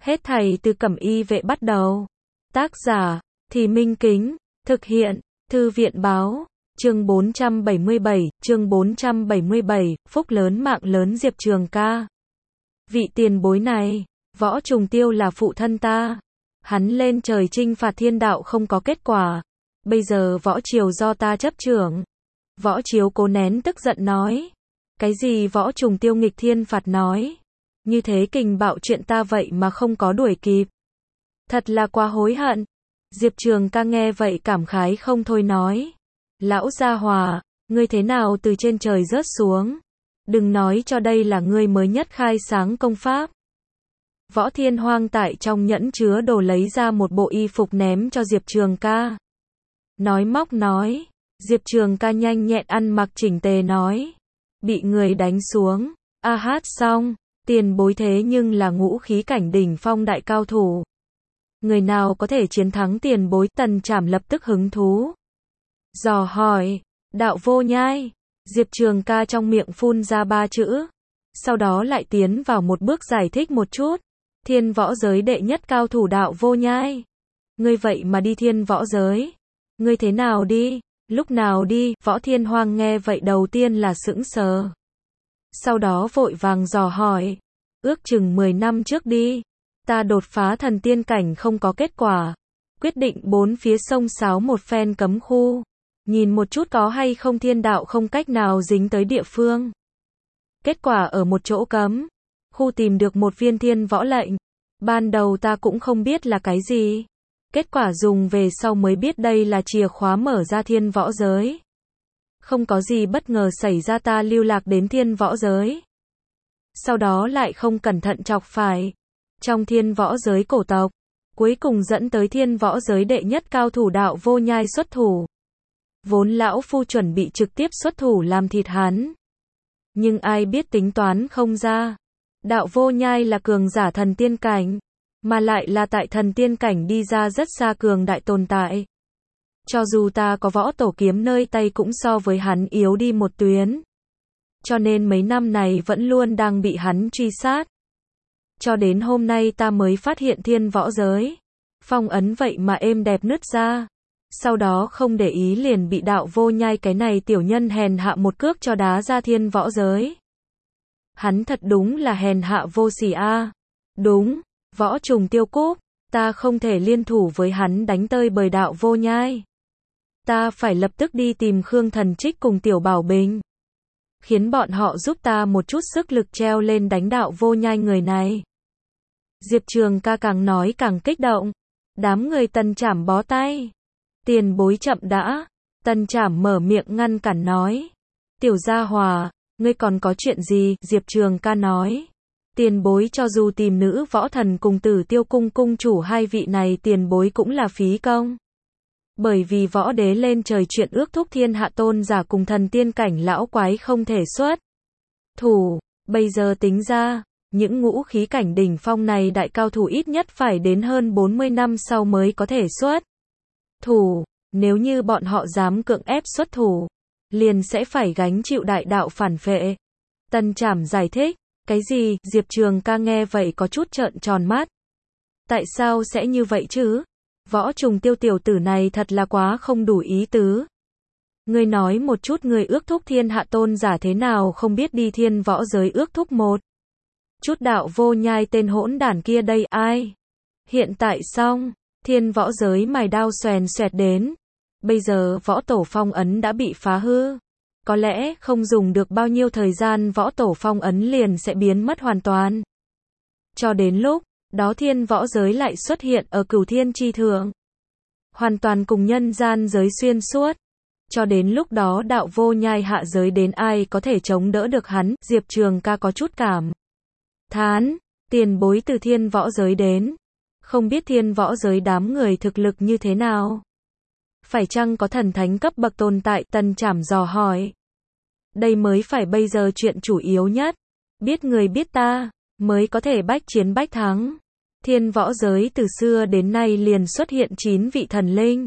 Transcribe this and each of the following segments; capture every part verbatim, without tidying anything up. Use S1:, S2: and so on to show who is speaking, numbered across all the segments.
S1: Hết thảy từ Cẩm Y Vệ bắt đầu. Tác giả, Thì Minh Kính, thực hiện, Thư viện Báo, chương bốn trăm bảy mươi bảy, chương bốn trăm bảy mươi bảy, phúc lớn mạng lớn Diệp Trường Ca. Vị tiền bối này, Võ Trùng Tiêu là phụ thân ta. Hắn lên trời chinh phạt thiên đạo không có kết quả. Bây giờ Võ Triều do ta chấp trưởng. Võ Chiếu cố nén tức giận nói. Cái gì Võ Trùng Tiêu nghịch thiên phạt nói? Như thế kình bạo chuyện ta vậy mà không có đuổi kịp. Thật là quá hối hận. Diệp Trường Ca nghe vậy cảm khái không thôi nói. Lão gia hòa, ngươi thế nào từ trên trời rớt xuống? Đừng nói cho đây là ngươi mới nhất khai sáng công pháp. Võ Thiên Hoang tại trong nhẫn chứa đồ lấy ra một bộ y phục ném cho Diệp Trường Ca. Nói móc nói. Diệp Trường Ca nhanh nhẹn ăn mặc chỉnh tề nói. Bị người đánh xuống. A hát xong. Tiền bối thế nhưng là ngũ khí cảnh đỉnh phong đại cao thủ. Người nào có thể chiến thắng tiền bối? Tần Trảm lập tức hứng thú. Dò hỏi. Đạo Vô Nhai. Diệp Trường Ca trong miệng phun ra ba chữ. Sau đó lại tiến vào một bước giải thích một chút. Thiên võ giới đệ nhất cao thủ Đạo Vô Nhai. Ngươi vậy mà đi thiên võ giới. Ngươi thế nào đi? Lúc nào đi? Võ Thiên Hoang nghe vậy đầu tiên là sững sờ. Sau đó vội vàng dò hỏi. Ước chừng mười năm trước đi. Ta đột phá thần tiên cảnh không có kết quả. Quyết định bốn phía sông sáo một phen cấm khu. Nhìn một chút có hay không thiên đạo không cách nào dính tới địa phương. Kết quả ở một chỗ cấm. Khu tìm được một viên thiên võ lệnh. Ban đầu ta cũng không biết là cái gì. Kết quả dùng về sau mới biết đây là chìa khóa mở ra thiên võ giới. Không có gì bất ngờ xảy ra, ta lưu lạc đến thiên võ giới. Sau đó lại không cẩn thận chọc phải. Trong thiên võ giới cổ tộc. Cuối cùng dẫn tới thiên võ giới đệ nhất cao thủ Đạo Vô Nhai xuất thủ. Vốn lão phu chuẩn bị trực tiếp xuất thủ làm thịt hắn. Nhưng ai biết tính toán không ra. Đạo Vô Nhai là cường giả thần tiên cảnh. Mà lại là tại thần tiên cảnh đi ra rất xa cường đại tồn tại. Cho dù ta có võ tổ kiếm nơi tay cũng so với hắn yếu đi một tuyến. Cho nên mấy năm này vẫn luôn đang bị hắn truy sát. Cho đến hôm nay ta mới phát hiện thiên võ giới. Phong ấn vậy mà êm đẹp nứt ra. Sau đó không để ý liền bị Đạo Vô Nhai cái này tiểu nhân hèn hạ một cước cho đá ra thiên võ giới. Hắn thật đúng là hèn hạ vô sỉ a. Đúng, Võ Trùng Tiêu cúp, ta không thể liên thủ với hắn đánh tơi bời Đạo Vô Nhai. Ta phải lập tức đi tìm Khương Thần Trích cùng Tiểu Bảo Bình. Khiến bọn họ giúp ta một chút sức lực treo lên đánh Đạo Vô Nhai người này. Diệp Trường Ca càng nói càng kích động. Đám người Tần Trảm bó tay. Tiền bối chậm đã. Tần Trảm mở miệng ngăn cản nói. Tiểu gia hòa, ngươi còn có chuyện gì? Diệp Trường Ca nói. Tiền bối cho dù tìm nữ võ thần cùng Tử Tiêu cung cung chủ hai vị này tiền bối cũng là phí công. Bởi vì võ đế lên trời chuyện ước thúc thiên hạ tôn giả cùng thần tiên cảnh lão quái không thể xuất thủ. Bây giờ tính ra, những ngũ khí cảnh đỉnh phong này đại cao thủ ít nhất phải đến hơn bốn mươi năm sau mới có thể xuất thủ. Nếu như bọn họ dám cưỡng ép xuất thủ, liền sẽ phải gánh chịu đại đạo phản phệ. Tần Trảm giải thích. Cái gì? Diệp Trường Ca nghe vậy có chút trợn tròn mắt. Tại sao sẽ như vậy chứ? Võ Trùng Tiêu tiểu tử này thật là quá không đủ ý tứ. Ngươi nói một chút, người ước thúc thiên hạ tôn giả thế nào không biết đi thiên võ giới ước thúc một chút Đạo Vô Nhai tên hỗn đản kia đây ai? Hiện tại xong, thiên võ giới mài đao xoèn xoẹt đến. Bây giờ võ tổ phong ấn đã bị phá hư. Có lẽ không dùng được bao nhiêu thời gian võ tổ phong ấn liền sẽ biến mất hoàn toàn. Cho đến lúc đó thiên võ giới lại xuất hiện ở cửu thiên chi thượng. Hoàn toàn cùng nhân gian giới xuyên suốt. Cho đến lúc đó Đạo Vô Nhai hạ giới đến ai có thể chống đỡ được hắn? Diệp Trường Ca có chút cảm thán. Tiền bối từ thiên võ giới đến. Không biết thiên võ giới đám người thực lực như thế nào? Phải chăng có thần thánh cấp bậc tồn tại? Tần Trảm dò hỏi. Đây mới phải bây giờ chuyện chủ yếu nhất. Biết người biết ta, mới có thể bách chiến bách thắng. Thiên võ giới từ xưa đến nay liền xuất hiện chín vị thần linh.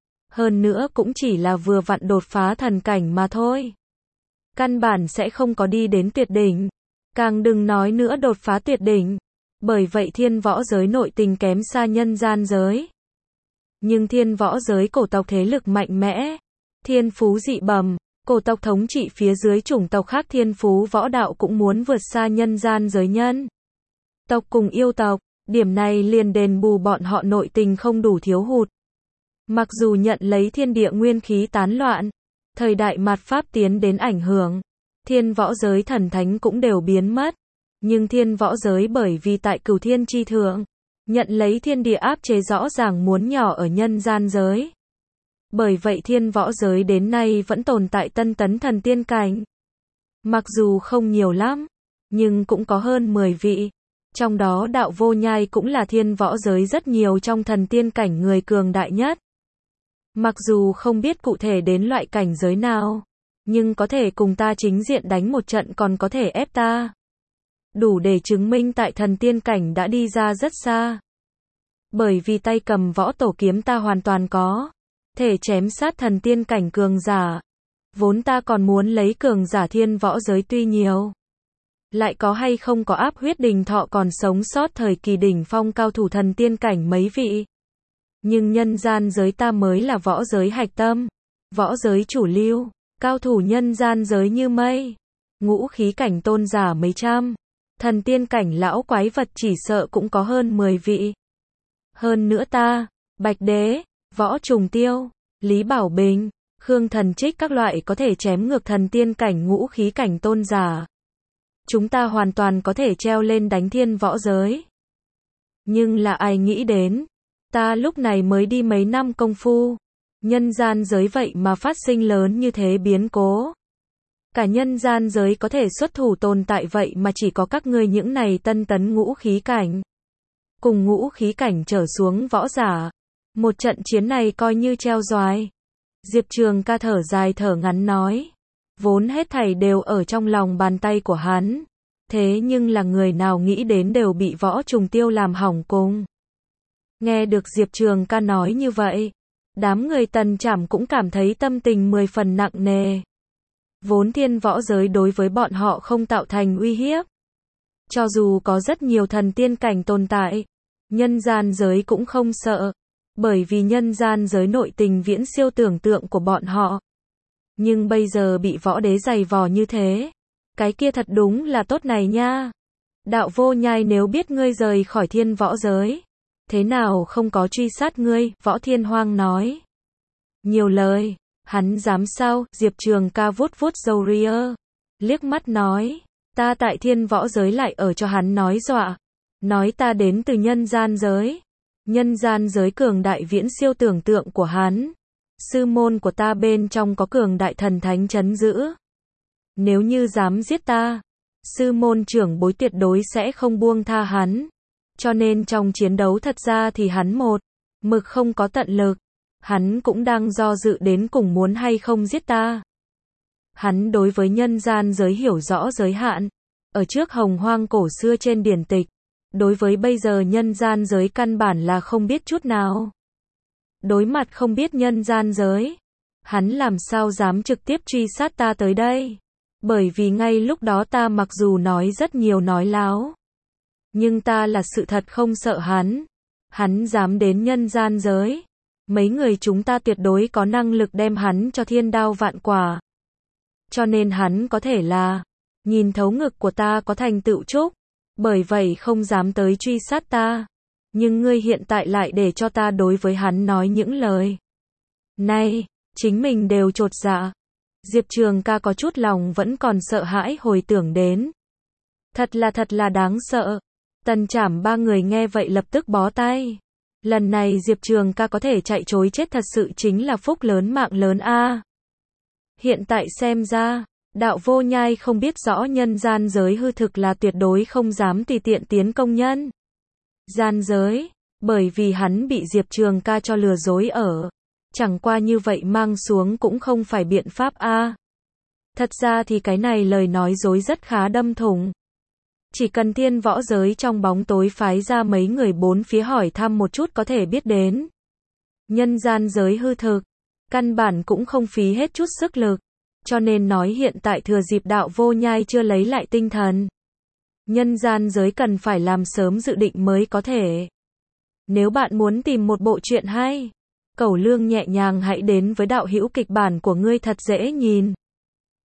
S1: Hơn nữa cũng chỉ là vừa vặn đột phá thần cảnh mà thôi. Căn bản sẽ không có đi đến tuyệt đỉnh. Càng đừng nói nữa đột phá tuyệt đỉnh. Bởi vậy thiên võ giới nội tình kém xa nhân gian giới. Nhưng thiên võ giới cổ tộc thế lực mạnh mẽ, thiên phú dị bẩm, cổ tộc thống trị phía dưới chủng tộc khác thiên phú võ đạo cũng muốn vượt xa nhân gian giới nhân tộc cùng yêu tộc, điểm này liền đền bù bọn họ nội tình không đủ thiếu hụt. Mặc dù nhận lấy thiên địa nguyên khí tán loạn, thời đại mạt Pháp tiến đến ảnh hưởng, thiên võ giới thần thánh cũng đều biến mất, nhưng thiên võ giới bởi vì tại cửu thiên chi thượng, nhận lấy thiên địa áp chế rõ ràng muốn nhỏ ở nhân gian giới. Bởi vậy thiên võ giới đến nay vẫn tồn tại tân tấn thần tiên cảnh. Mặc dù không nhiều lắm, nhưng cũng có hơn mười vị. Trong đó đạo vô nhai cũng là thiên võ giới rất nhiều trong thần tiên cảnh người cường đại nhất. Mặc dù không biết cụ thể đến loại cảnh giới nào, nhưng có thể cùng ta chính diện đánh một trận còn có thể ép ta. Đủ để chứng minh tại thần tiên cảnh đã đi ra rất xa. Bởi vì tay cầm võ tổ kiếm ta hoàn toàn có thể chém sát thần tiên cảnh cường giả. Vốn ta còn muốn lấy cường giả thiên võ giới tuy nhiều. Lại có hay không có áp huyết đình thọ còn sống sót thời kỳ đỉnh phong cao thủ thần tiên cảnh mấy vị. Nhưng nhân gian giới ta mới là võ giới hạch tâm. Võ giới chủ lưu, cao thủ nhân gian giới như mây. Ngũ khí cảnh tôn giả mấy trăm. Thần tiên cảnh lão quái vật chỉ sợ cũng có hơn mười vị. Hơn nữa ta, Bạch Đế, Võ Trùng Tiêu, Lý Bảo Bình, Khương Thần Trích các loại có thể chém ngược thần tiên cảnh ngũ khí cảnh tôn giả. Chúng ta hoàn toàn có thể treo lên đánh thiên võ giới. Nhưng là ai nghĩ đến, ta lúc này mới đi mấy năm công phu, nhân gian giới vậy mà phát sinh lớn như thế biến cố. Cả nhân gian giới có thể xuất thủ tồn tại vậy mà chỉ có các ngươi những này tân tấn ngũ khí cảnh. Cùng ngũ khí cảnh trở xuống võ giả. Một trận chiến này coi như treo doài. Diệp Trường ca thở dài thở ngắn nói. Vốn hết thảy đều ở trong lòng bàn tay của hắn. Thế nhưng là người nào nghĩ đến đều bị Võ Trùng Tiêu làm hỏng cùng. Nghe được Diệp Trường ca nói như vậy, đám người Tần Trảm cũng cảm thấy tâm tình mười phần nặng nề. Vốn thiên võ giới đối với bọn họ không tạo thành uy hiếp. Cho dù có rất nhiều thần tiên cảnh tồn tại, nhân gian giới cũng không sợ. Bởi vì nhân gian giới nội tình viễn siêu tưởng tượng của bọn họ. Nhưng bây giờ bị võ đế giày vò như thế. Cái kia thật đúng là tốt này nha. Đạo vô nhai nếu biết ngươi rời khỏi thiên võ giới. Thế nào không có truy sát ngươi, Võ Thiên Hoang nói. Nhiều lời, hắn dám sao, Diệp Trường ca vuốt vuốt râu ria. Liếc mắt nói, ta tại thiên võ giới lại ở cho hắn nói dọa. Nói ta đến từ nhân gian giới. Nhân gian giới cường đại viễn siêu tưởng tượng của hắn. Sư môn của ta bên trong có cường đại thần thánh trấn giữ. Nếu như dám giết ta, sư môn trưởng bối tuyệt đối sẽ không buông tha hắn. Cho nên trong chiến đấu thật ra thì hắn một mực không có tận lực. Hắn cũng đang do dự đến cùng muốn hay không giết ta. Hắn đối với nhân gian giới hiểu rõ giới hạn. Ở trước hồng hoang cổ xưa trên điển tịch. Đối với bây giờ nhân gian giới căn bản là không biết chút nào. Đối mặt không biết nhân gian giới, hắn làm sao dám trực tiếp truy sát ta tới đây. Bởi vì ngay lúc đó ta mặc dù nói rất nhiều nói láo, nhưng ta là sự thật không sợ hắn. Hắn dám đến nhân gian giới. Mấy người chúng ta tuyệt đối có năng lực đem hắn cho thiên đao vạn quả. Cho nên hắn có thể là nhìn thấu ngực của ta có thành tựu trúc. Bởi vậy không dám tới truy sát ta. Nhưng ngươi hiện tại lại để cho ta đối với hắn nói những lời này, chính mình đều chột dạ. Diệp Trường ca có chút lòng vẫn còn sợ hãi hồi tưởng đến. Thật là thật là đáng sợ. Tần Trảm ba người nghe vậy lập tức bó tay. Lần này Diệp Trường ca có thể chạy trối chết thật sự chính là phúc lớn mạng lớn a. Hiện tại xem ra, đạo vô nhai không biết rõ nhân gian giới hư thực là tuyệt đối không dám tùy tiện tiến công nhân gian giới, bởi vì hắn bị Diệp Trường ca cho lừa dối ở. Chẳng qua như vậy mang xuống cũng không phải biện pháp a. Thật ra thì cái này lời nói dối rất khá đâm thủng. Chỉ cần thiên võ giới trong bóng tối phái ra mấy người bốn phía hỏi thăm một chút có thể biết đến. Nhân gian giới hư thực, căn bản cũng không phí hết chút sức lực. Cho nên nói hiện tại thừa dịp đạo vô nhai chưa lấy lại tinh thần. Nhân gian giới cần phải làm sớm dự định mới có thể. Nếu bạn muốn tìm một bộ truyện hay, cẩu lương nhẹ nhàng hãy đến với đạo hữu kịch bản của ngươi thật dễ nhìn.